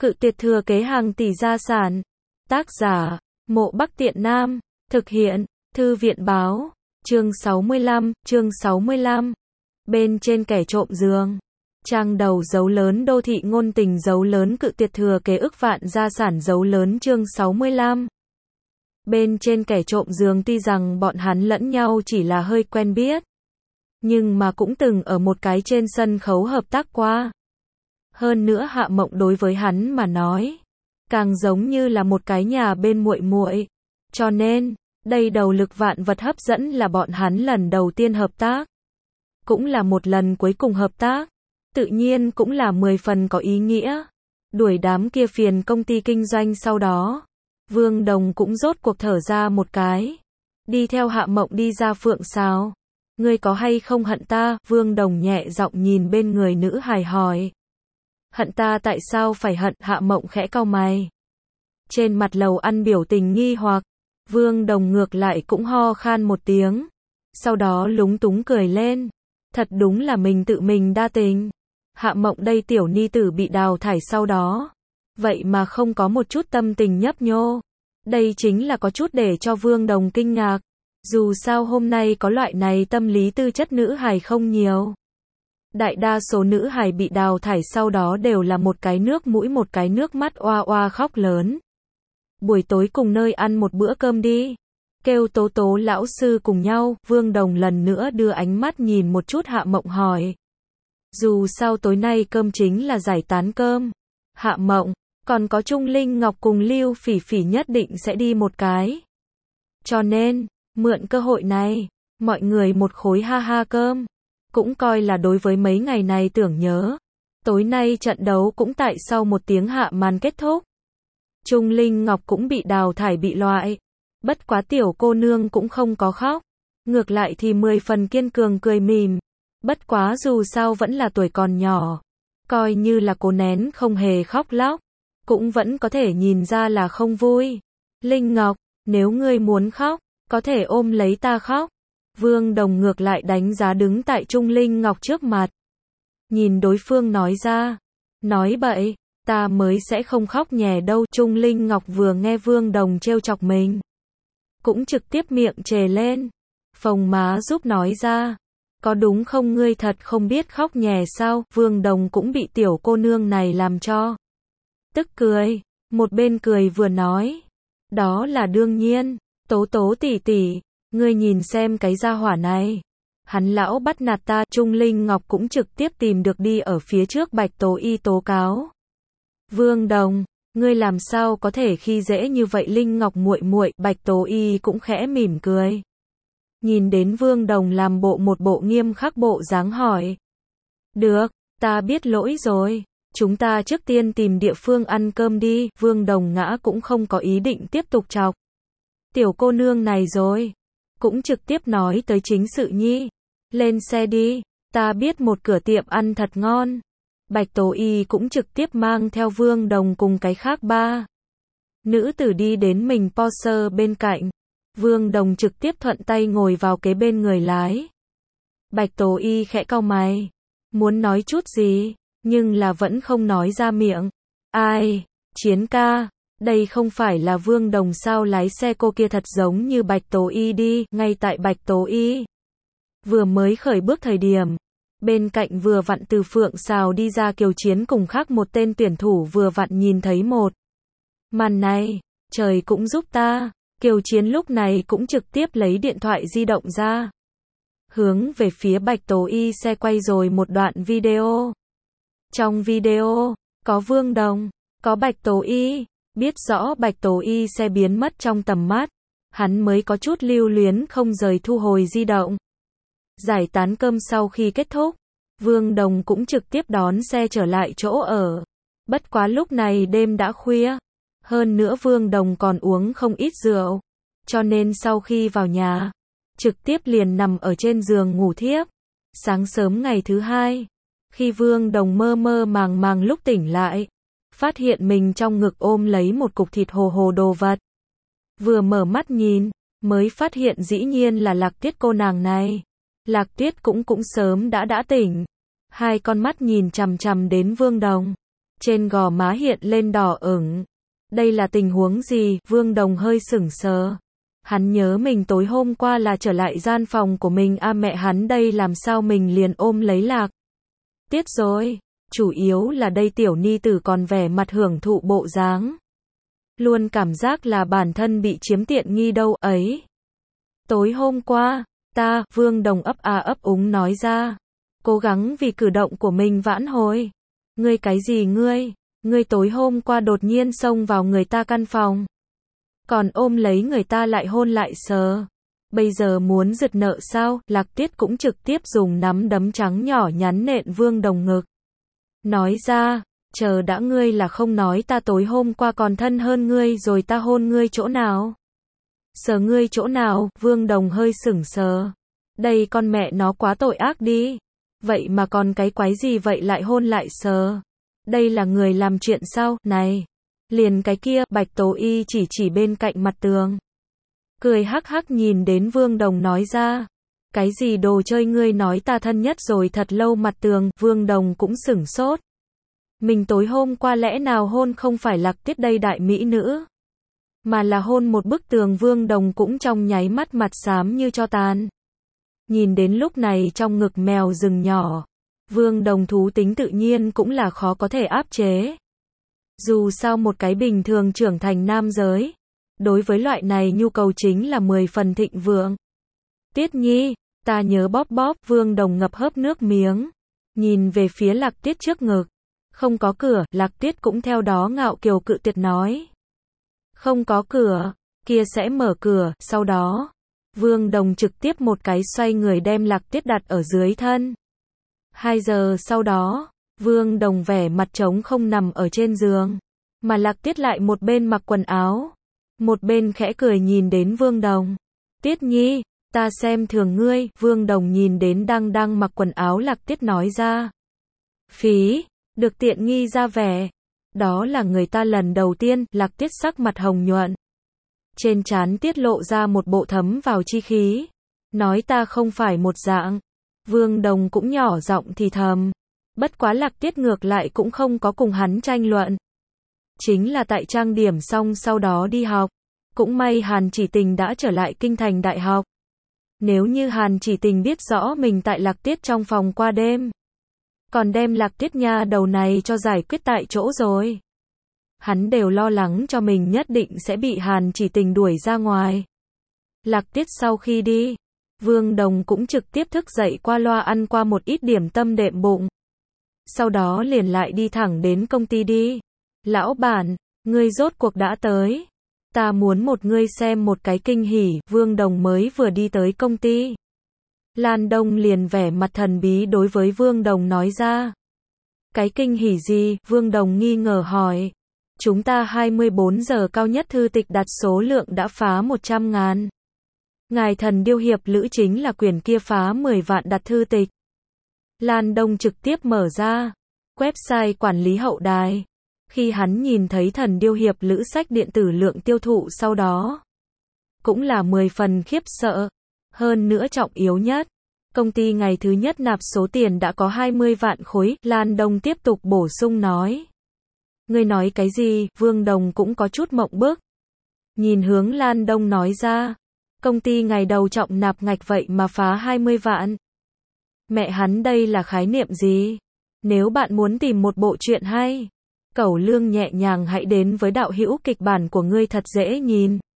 Cự tuyệt thừa kế hàng tỷ gia sản. Tác giả, Mộ Bắc Tiện Nam. Thực hiện, Thư viện báo. Chương 65. Bên trên kẻ trộm giường. Trang đầu dấu lớn đô thị ngôn tình dấu lớn cự tuyệt thừa kế ức vạn gia sản dấu lớn chương 65. Bên trên kẻ trộm giường tuy rằng bọn hắn lẫn nhau chỉ là hơi quen biết, nhưng mà cũng từng ở một cái trên sân khấu hợp tác qua. Hơn nữa Hạ Mộng đối với hắn mà nói, càng giống như là một cái nhà bên muội muội. Cho nên, đây đầu lực vạn vật hấp dẫn là bọn hắn lần đầu tiên hợp tác. Cũng là một lần cuối cùng hợp tác. Tự nhiên cũng là 10 phần có ý nghĩa. Đuổi đám kia phiền công ty kinh doanh sau đó. Vương Đồng cũng rốt cuộc thở ra một cái. Đi theo Hạ Mộng đi ra Phượng Sào. Ngươi có hay không hận ta? Vương Đồng nhẹ giọng nhìn bên người nữ hài hỏi. Hận ta tại sao phải hận? Hạ Mộng khẽ cau mày. Trên mặt lầu ăn biểu tình nghi hoặc. Vương Đồng ngược lại cũng ho khan một tiếng. Sau đó lúng túng cười lên. Thật đúng là mình tự mình đa tình. Hạ Mộng đây tiểu ni tử bị đào thải sau đó. Vậy mà không có một chút tâm tình nhấp nhô. Đây chính là có chút để cho Vương Đồng kinh ngạc. Dù sao hôm nay có loại này tâm lý tư chất nữ hài không nhiều. Đại đa số nữ hài bị đào thải sau đó đều là một cái nước mũi một cái nước mắt oa oa khóc lớn. Buổi tối cùng nơi ăn một bữa cơm đi. Kêu Tố Tố lão sư cùng nhau. Vương Đồng lần nữa đưa ánh mắt nhìn một chút Hạ Mộng hỏi. Dù sao tối nay cơm chính là giải tán cơm. Hạ Mộng, còn có Trung Linh Ngọc cùng Lưu Phỉ Phỉ nhất định sẽ đi một cái. Cho nên, mượn cơ hội này, mọi người một khối ha ha cơm. Cũng coi là đối với mấy ngày này tưởng nhớ. Tối nay trận đấu cũng tại sau một tiếng hạ màn kết thúc. Trung Linh Ngọc cũng bị đào thải bị loại. Bất quá tiểu cô nương cũng không có khóc. Ngược lại thì 10 phần kiên cường cười mỉm. Bất quá dù sao vẫn là tuổi còn nhỏ. Coi như là cô nén không hề khóc lóc. Cũng vẫn có thể nhìn ra là không vui. Linh Ngọc, nếu ngươi muốn khóc, có thể ôm lấy ta khóc. Vương Đồng ngược lại đánh giá đứng tại Trung Linh Ngọc trước mặt. Nhìn đối phương nói ra. Nói bậy, ta mới sẽ không khóc nhè đâu. Trung Linh Ngọc vừa nghe Vương Đồng trêu chọc mình. Cũng trực tiếp miệng trề lên. Phồng má giúp nói ra. Có đúng không ngươi thật không biết khóc nhè sao? Vương Đồng cũng bị tiểu cô nương này làm cho. Tức cười. Một bên cười vừa nói. Đó là đương nhiên. Tố Tố tỷ tỷ. Ngươi nhìn xem cái gia hỏa này. Hắn lão bắt nạt ta. Trung Linh Ngọc cũng trực tiếp tìm được đi ở phía trước Bạch Tố Y tố cáo. Vương Đồng, ngươi làm sao có thể khi dễ như vậy Linh Ngọc muội muội? Bạch Tố Y cũng khẽ mỉm cười. Nhìn đến Vương Đồng làm một bộ nghiêm khắc bộ dáng hỏi. Được, ta biết lỗi rồi. Chúng ta trước tiên tìm địa phương ăn cơm đi. Vương Đồng ngã cũng không có ý định tiếp tục chọc tiểu cô nương này rồi. Cũng trực tiếp nói tới chính sự nhi. Lên xe đi, ta biết một cửa tiệm ăn thật ngon. Bạch Tố Y cũng trực tiếp mang theo Vương Đồng cùng cái khác ba nữ tử đi đến mình Porsche bên cạnh. Vương Đồng trực tiếp thuận tay ngồi vào kế bên người lái. Bạch Tố Y khẽ cau mày. Muốn nói chút gì, nhưng là vẫn không nói ra miệng. Ai, Chiến ca, đây không phải là Vương Đồng sao? Lái xe cô kia thật giống như Bạch Tố Y đi. Ngay tại Bạch Tố Y vừa mới khởi bước thời điểm, bên cạnh vừa vặn từ Phượng Sào đi ra Kiều Chiến cùng khác một tên tuyển thủ vừa vặn nhìn thấy một màn này. Trời cũng giúp ta. Kiều Chiến lúc này cũng trực tiếp lấy điện thoại di động ra. Hướng về phía Bạch Tố Y xe quay rồi một đoạn video. Trong video, có Vương Đồng, có Bạch Tố Y. Biết rõ Bạch Tố Y xe biến mất trong tầm mắt. Hắn mới có chút lưu luyến không rời thu hồi di động. Giải tán cơm sau khi kết thúc, Vương Đồng cũng trực tiếp đón xe trở lại chỗ ở. Bất quá lúc này đêm đã khuya. Hơn nữa Vương Đồng còn uống không ít rượu. Cho nên sau khi vào nhà, trực tiếp liền nằm ở trên giường ngủ thiếp. Sáng sớm ngày thứ hai, khi Vương Đồng mơ mơ màng màng lúc tỉnh lại, phát hiện mình trong ngực ôm lấy một cục thịt hồ hồ đồ vật. Vừa mở mắt nhìn, mới phát hiện dĩ nhiên là Lạc Tuyết cô nàng này. Lạc Tuyết cũng sớm đã tỉnh. Hai con mắt nhìn chằm chằm đến Vương Đồng. Trên gò má hiện lên đỏ ửng. Đây là tình huống gì? Vương Đồng hơi sững sờ. Hắn nhớ mình tối hôm qua là trở lại gian phòng của mình mẹ hắn đây làm sao mình liền ôm lấy Lạc Tiết rồi. Chủ yếu là đây tiểu ni tử còn vẻ mặt hưởng thụ bộ dáng. Luôn cảm giác là bản thân bị chiếm tiện nghi đâu ấy. Tối hôm qua, Vương Đồng ấp úng nói ra. Cố gắng vì cử động của mình vãn hồi. Ngươi cái gì ngươi? Ngươi tối hôm qua đột nhiên xông vào người ta căn phòng. Còn ôm lấy người ta lại hôn lại sờ. Bây giờ muốn giật nợ sao? Lạc Tiết cũng trực tiếp dùng nắm đấm trắng nhỏ nhắn nện Vương Đồng ngực. Nói ra, chờ đã ngươi là không nói ta tối hôm qua còn thân hơn ngươi rồi ta hôn ngươi chỗ nào? Sờ ngươi chỗ nào? Vương Đồng hơi sững sờ. Đây con mẹ nó quá tội ác đi. Vậy mà còn cái quái gì vậy lại hôn lại sờ? Đây là người làm chuyện sao? Này! Liền cái kia, Bạch Tố Y chỉ bên cạnh mặt tường. Cười hắc hắc nhìn đến Vương Đồng nói ra. Cái gì đồ chơi ngươi nói ta thân nhất rồi thật lâu mặt tường, Vương Đồng cũng sửng sốt. Mình tối hôm qua lẽ nào hôn không phải Lạc Tiết đây đại mỹ nữ, mà là hôn một bức tường. Vương Đồng cũng trong nháy mắt mặt xám như tro tàn. Nhìn đến lúc này trong ngực mèo rừng nhỏ, Vương Đồng thú tính tự nhiên cũng là khó có thể áp chế. Dù sao một cái bình thường trưởng thành nam giới, đối với loại này nhu cầu chính là 10 phần thịnh vượng. Tiết Nhi, ta nhớ bóp bóp. Vương Đồng ngập hớp nước miếng, nhìn về phía Lạc Tiết trước ngực. Không có cửa. Lạc Tiết cũng theo đó ngạo kiều cự tuyệt nói. Không có cửa, kia sẽ mở cửa. Sau đó, Vương Đồng trực tiếp một cái xoay người đem Lạc Tiết đặt ở dưới thân. 2 giờ sau đó, Vương Đồng vẻ mặt trống không nằm ở trên giường, mà Lạc Tiết lại một bên mặc quần áo, một bên khẽ cười nhìn đến Vương Đồng. Tiết Nhi, ta xem thường ngươi. Vương Đồng nhìn đến đang mặc quần áo Lạc Tiết nói ra. Phí, được tiện nghi ra vẻ. Đó là người ta lần đầu tiên. Lạc Tiết sắc mặt hồng nhuận, trên trán tiết lộ ra một bộ thấm vào chi khí. Nói ta không phải một dạng. Vương Đồng cũng nhỏ giọng thì thầm. Bất quá Lạc Tiết ngược lại cũng không có cùng hắn tranh luận. Chính là tại trang điểm xong sau đó đi học. Cũng may Hàn Chỉ Tình đã trở lại kinh thành đại học. Nếu như Hàn Chỉ Tình biết rõ mình tại Lạc Tiết trong phòng qua đêm, còn đem Lạc Tiết nha đầu này cho giải quyết tại chỗ rồi. Hắn đều lo lắng cho mình nhất định sẽ bị Hàn Chỉ Tình đuổi ra ngoài. Lạc Tiết sau khi đi, Vương Đồng cũng trực tiếp thức dậy qua loa ăn qua một ít điểm tâm đệm bụng. Sau đó liền lại đi thẳng đến công ty đi. Lão bản, ngươi rốt cuộc đã tới. Ta muốn một ngươi xem một cái kinh hỉ. Vương Đồng mới vừa đi tới công ty, Lan Đông liền vẻ mặt thần bí đối với Vương Đồng nói ra. Cái kinh hỉ gì? Vương Đồng nghi ngờ hỏi. Chúng ta 24 giờ cao nhất thư tịch đặt số lượng đã phá 100.000. Ngài Thần Điêu Hiệp Lữ chính là quyển kia phá 10 vạn đặt thư tịch. Lan Đông trực tiếp mở ra website quản lý hậu đài. Khi hắn nhìn thấy Thần Điêu Hiệp Lữ sách điện tử lượng tiêu thụ sau đó, cũng là 10 phần khiếp sợ. Hơn nữa trọng yếu nhất, công ty ngày thứ nhất nạp số tiền đã có 20 vạn khối. Lan Đông tiếp tục bổ sung nói. Ngươi nói cái gì? Vương Đồng cũng có chút mộng bức. Nhìn hướng Lan Đông nói ra. Công ty ngày đầu trọng nạp ngạch vậy mà phá 20 vạn. Mẹ hắn đây là khái niệm gì? Nếu bạn muốn tìm một bộ truyện hay, cẩu lương nhẹ nhàng hãy đến với đạo hữu kịch bản của ngươi thật dễ nhìn.